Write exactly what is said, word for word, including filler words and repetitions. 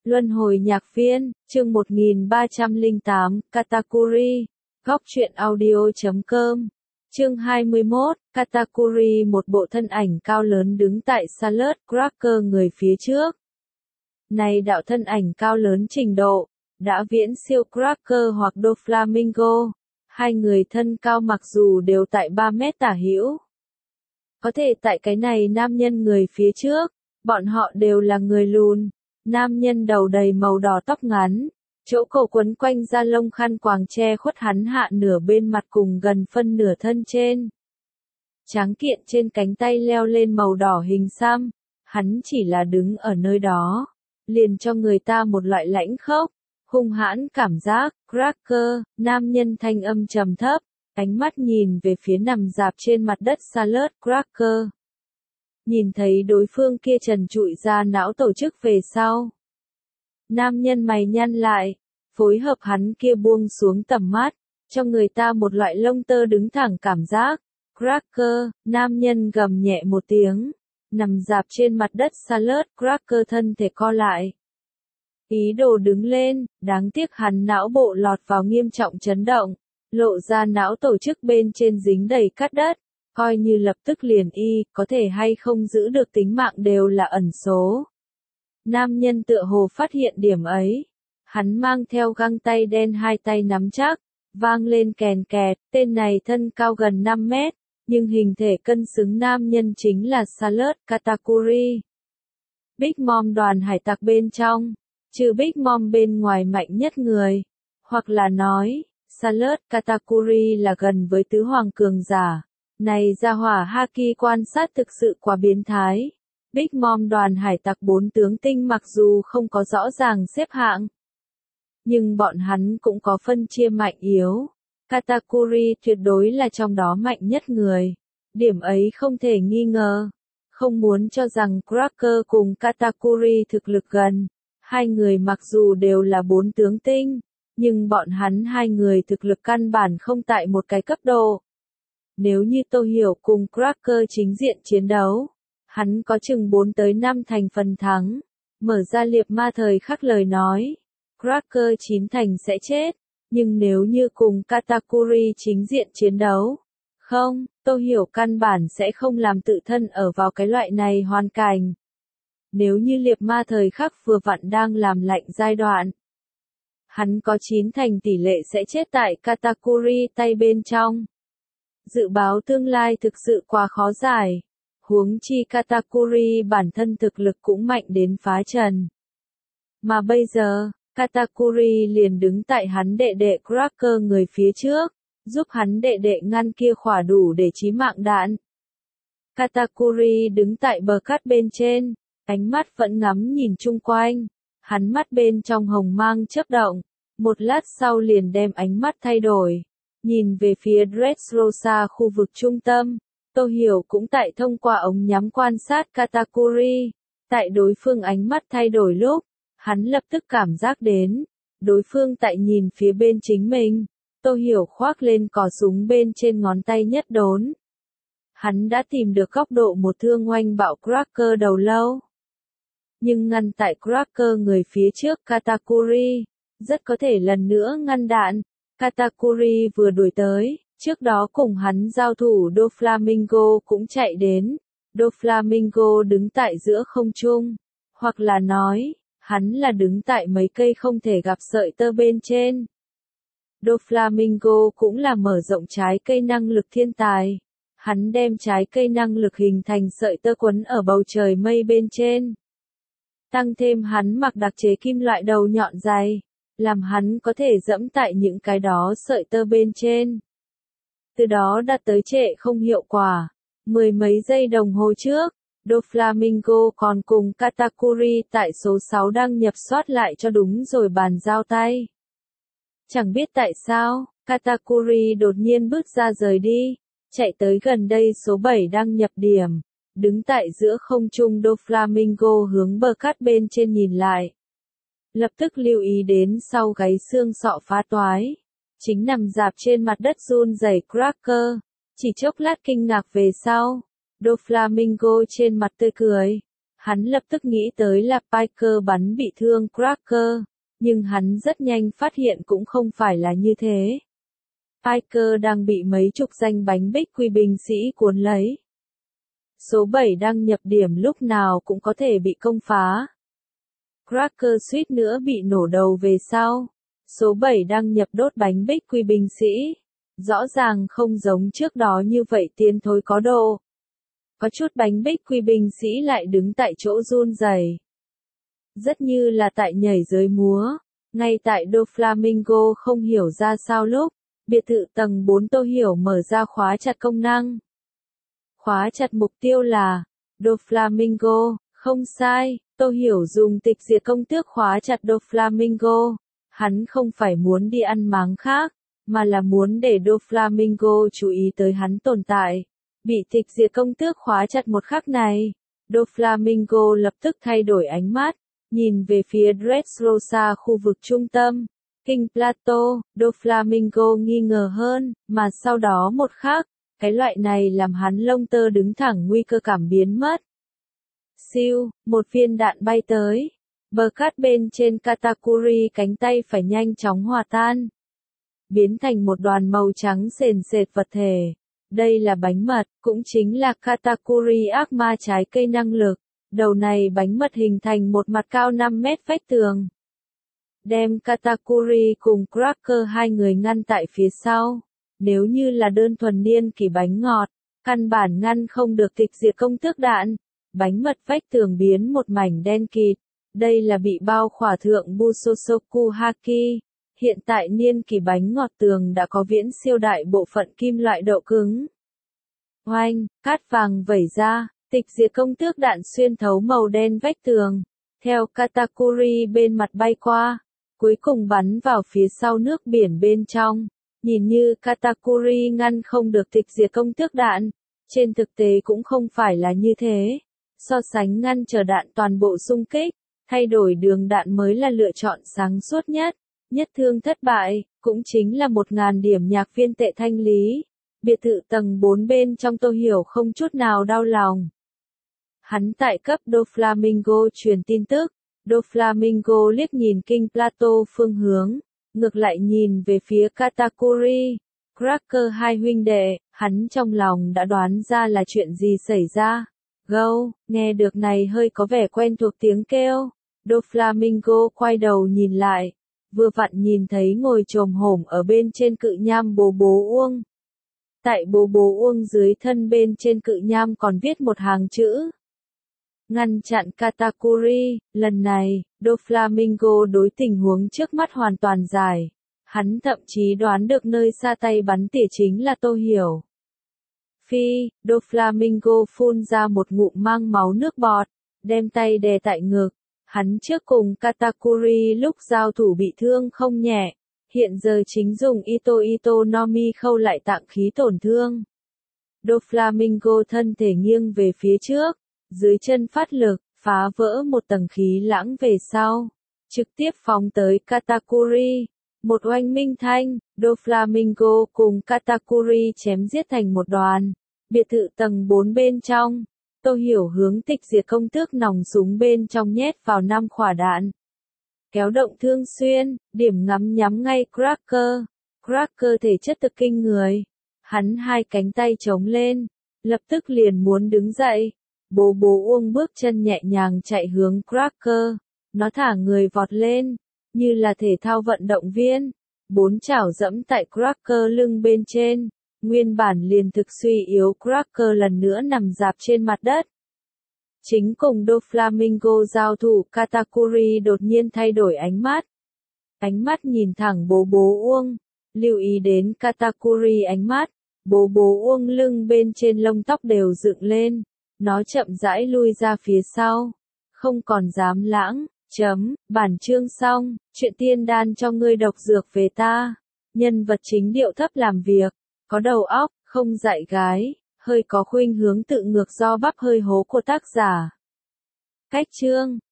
Luân hồi nhạc viên, chương một nghìn ba trăm lẻ tám, Katakuri, góc truyện audio chấm com. Chương hai mươi mốt, Katakuri, một bộ thân ảnh cao lớn đứng tại Salad Cracker người phía trước. Này đạo thân ảnh cao lớn trình độ, đã viễn siêu Cracker hoặc Doflamingo. Hai người thân cao mặc dù đều tại ba mét tả hữu. Có thể tại cái này nam nhân người phía trước, bọn họ đều là người lùn. Nam nhân đầu đầy màu đỏ tóc ngắn, chỗ cổ quấn quanh da lông khăn quàng che khuất hắn hạ nửa bên mặt cùng gần phân nửa thân trên. Tráng kiện trên cánh tay leo lên màu đỏ hình xăm, hắn chỉ là đứng ở nơi đó, liền cho người ta một loại lãnh khốc, hung hãn cảm giác. Cracker, nam nhân thanh âm trầm thấp, ánh mắt nhìn về phía nằm rạp trên mặt đất Salad Cracker. Nhìn thấy đối phương kia trần trụi ra não tổ chức về sau. Nam nhân mày nhăn lại, phối hợp hắn kia buông xuống tầm mắt, cho người ta một loại lông tơ đứng thẳng cảm giác. Cracker, nam nhân gầm nhẹ một tiếng, nằm rạp trên mặt đất Salad Cracker thân thể co lại. Ý đồ đứng lên, đáng tiếc hắn não bộ lọt vào nghiêm trọng chấn động, lộ ra não tổ chức bên trên dính đầy cát đất. Coi như lập tức liền y, có thể hay không giữ được tính mạng đều là ẩn số. Nam nhân tựa hồ phát hiện điểm ấy. Hắn mang theo găng tay đen hai tay nắm chắc, vang lên kèn kẹt, tên này thân cao gần năm mét, nhưng hình thể cân xứng nam nhân chính là Salad Katakuri. Big Mom đoàn hải tặc bên trong, trừ Big Mom bên ngoài mạnh nhất người, hoặc là nói, Salad Katakuri là gần với tứ hoàng cường giả. Này gia hỏa Haki quan sát thực sự quá biến thái. Big Mom đoàn hải tặc bốn tướng tinh mặc dù không có rõ ràng xếp hạng, nhưng bọn hắn cũng có phân chia mạnh yếu. Katakuri tuyệt đối là trong đó mạnh nhất người. Điểm ấy không thể nghi ngờ. Không muốn cho rằng Cracker cùng Katakuri thực lực gần. Hai người mặc dù đều là bốn tướng tinh, nhưng bọn hắn hai người thực lực căn bản không tại một cái cấp độ. Nếu như Tô Hiểu cùng Cracker chính diện chiến đấu, hắn có chừng bốn tới năm thành phần thắng. Mở ra liệp ma thời khắc lời nói, Cracker chín thành sẽ chết, nhưng nếu như cùng Katakuri chính diện chiến đấu, không, Tô Hiểu căn bản sẽ không làm tự thân ở vào cái loại này hoàn cảnh. Nếu như liệp ma thời khắc vừa vặn đang làm lạnh giai đoạn, hắn có chín thành tỷ lệ sẽ chết tại Katakuri tay bên trong. Dự báo tương lai thực sự quá khó giải. Huống chi Katakuri bản thân thực lực cũng mạnh đến phá trần. Mà bây giờ, Katakuri liền đứng tại hắn đệ đệ Cracker người phía trước, giúp hắn đệ đệ ngăn kia khỏa đủ để chí mạng đạn. Katakuri đứng tại bờ cát bên trên, ánh mắt vẫn ngắm nhìn chung quanh. Hắn mắt bên trong hồng mang chớp động, một lát sau liền đem ánh mắt thay đổi. Nhìn về phía Dressrosa khu vực trung tâm, Tô Hiểu cũng tại thông qua ống nhắm quan sát Katakuri. Tại đối phương ánh mắt thay đổi lúc, hắn lập tức cảm giác đến, đối phương tại nhìn phía bên chính mình. Tô Hiểu khoác lên cò súng bên trên ngón tay nhất đốn. Hắn đã tìm được góc độ một thương oanh bạo Cracker đầu lâu. Nhưng ngăn tại Cracker người phía trước Katakuri, rất có thể lần nữa ngăn đạn. Katakuri vừa đuổi tới, trước đó cùng hắn giao thủ Doflamingo cũng chạy đến. Doflamingo đứng tại giữa không trung, hoặc là nói, hắn là đứng tại mấy cây không thể gặp sợi tơ bên trên. Doflamingo cũng là mở rộng trái cây năng lực thiên tài. Hắn đem trái cây năng lực hình thành sợi tơ quấn ở bầu trời mây bên trên. Tăng thêm hắn mặc đặc chế kim loại đầu nhọn dày, làm hắn có thể dẫm tại những cái đó sợi tơ bên trên. Từ đó đạt tới trệ không hiệu quả. Mười mấy giây đồng hồ trước, Doflamingo còn cùng Katakuri tại số sáu đăng nhập soát lại cho đúng rồi bàn giao tay. Chẳng biết tại sao, Katakuri đột nhiên bước ra rời đi, chạy tới gần đây số bảy đăng nhập điểm. Đứng tại giữa không trung Doflamingo hướng bờ cát bên trên nhìn lại. Lập tức lưu ý đến sau gáy xương sọ phá toái. Chính nằm rạp trên mặt đất run rẩy Cracker. Chỉ chốc lát kinh ngạc về sau. Doflamingo trên mặt tươi cười. Hắn lập tức nghĩ tới là Piker bắn bị thương Cracker, nhưng hắn rất nhanh phát hiện cũng không phải là như thế. Piker đang bị mấy chục danh bánh bích quy binh sĩ cuốn lấy. Số bảy đang nhập điểm lúc nào cũng có thể bị công phá. Cracker suýt nữa bị nổ đầu về sau. Số bảy đang nhập đốt bánh bích quy binh sĩ. Rõ ràng không giống trước đó như vậy tiến thối có độ. Có chút bánh bích quy binh sĩ lại đứng tại chỗ run rẩy. Rất như là tại nhảy dưới múa. Ngay tại Doflamingo không hiểu ra sao lúc, biệt thự tầng bốn Tô Hiểu mở ra khóa chặt công năng. Khóa chặt mục tiêu là Doflamingo, không sai, Tô Hiểu dùng tịch diệt công tước khóa chặt Doflamingo. Hắn không phải muốn đi ăn máng khác, mà là muốn để Doflamingo chú ý tới hắn tồn tại. Bị tịch diệt công tước khóa chặt một khắc này, Doflamingo lập tức thay đổi ánh mắt, nhìn về phía Dressrosa khu vực trung tâm. King Plato, Doflamingo nghi ngờ hơn, mà sau đó một khắc, cái loại này làm hắn lông tơ đứng thẳng nguy cơ cảm biến mất. Siêu, một viên đạn bay tới. Bờ cát bên trên Katakuri cánh tay phải nhanh chóng hòa tan. Biến thành một đoàn màu trắng sền sệt vật thể. Đây là bánh mật, cũng chính là Katakuri ác ma trái cây năng lực. Đầu này bánh mật hình thành một mặt cao năm mét vách tường. Đem Katakuri cùng Cracker hai người ngăn tại phía sau. Nếu như là đơn thuần niên kỷ bánh ngọt, căn bản ngăn không được tịch diệt công tước đạn. Bánh mật vách tường biến một mảnh đen kịt. Đây là bị bao khỏa thượng Busosoku Haki. Hiện tại niên kỷ bánh ngọt tường đã có viễn siêu đại bộ phận kim loại độ cứng. Oanh, cát vàng vẩy ra, tịch diệt công tước đạn xuyên thấu màu đen vách tường. Theo Katakuri bên mặt bay qua, cuối cùng bắn vào phía sau nước biển bên trong. Nhìn như Katakuri ngăn không được tịch diệt công tước đạn, trên thực tế cũng không phải là như thế. So sánh ngăn trở đạn toàn bộ xung kích, thay đổi đường đạn mới là lựa chọn sáng suốt nhất. Nhất thương thất bại, cũng chính là một ngàn điểm nhạc viên tệ thanh lý. Biệt thự tầng bốn bên trong Tô Hiểu không chút nào đau lòng. Hắn tại cấp Doflamingo truyền tin tức. Doflamingo liếc nhìn King Plato phương hướng, ngược lại nhìn về phía Katakuri. Cracker hai huynh đệ, hắn trong lòng đã đoán ra là chuyện gì xảy ra. Go, nghe được này hơi có vẻ quen thuộc tiếng kêu. Doflamingo quay đầu nhìn lại, vừa vặn nhìn thấy ngồi chồm hổm ở bên trên cự nham bố bố uông. Tại bố bố uông dưới thân bên trên cự nham còn viết một hàng chữ. Ngăn chặn Katakuri, lần này, Doflamingo đối tình huống trước mắt hoàn toàn giải. Hắn thậm chí đoán được nơi xa tay bắn tỉa chính là Tô Hiểu. Phi, Doflamingo phun ra một ngụm mang máu nước bọt, đem tay đè tại ngực. Hắn trước cùng Katakuri lúc giao thủ bị thương không nhẹ, hiện giờ chính dùng Ito Ito no Mi khâu lại tạng khí tổn thương. Doflamingo thân thể nghiêng về phía trước, dưới chân phát lực, phá vỡ một tầng khí lãng về sau, trực tiếp phóng tới Katakuri. Một oanh minh thanh, Doflamingo cùng Katakuri chém giết thành một đoàn. Biệt thự tầng bốn bên trong, Tô Hiểu hướng tịch diệt công tước nòng súng bên trong nhét vào năm quả đạn. Kéo động thương xuyên, điểm ngắm nhắm ngay Cracker. Cracker thể chất thực kinh người. Hắn hai cánh tay chống lên, lập tức liền muốn đứng dậy. Bố bố uông bước chân nhẹ nhàng chạy hướng Cracker. Nó thả người vọt lên, như là thể thao vận động viên. Bốn chảo dẫm tại Cracker lưng bên trên. Nguyên bản liền thực suy yếu Cracker lần nữa nằm dạp trên mặt đất. Chính cùng Doflamingo giao thủ Katakuri đột nhiên thay đổi ánh mắt. Ánh mắt nhìn thẳng bố bố uông. Lưu ý đến Katakuri ánh mắt. Bố bố uông lưng bên trên lông tóc đều dựng lên. Nó chậm rãi lui ra phía sau. Không còn dám lãng. Chấm, bản chương xong. Chuyện tiên đan cho ngươi độc dược về ta. Nhân vật chính điệu thấp làm việc. Có đầu óc, không dạy gái. Hơi có khuynh hướng tự ngược do bắp hơi hố của tác giả. Cách chương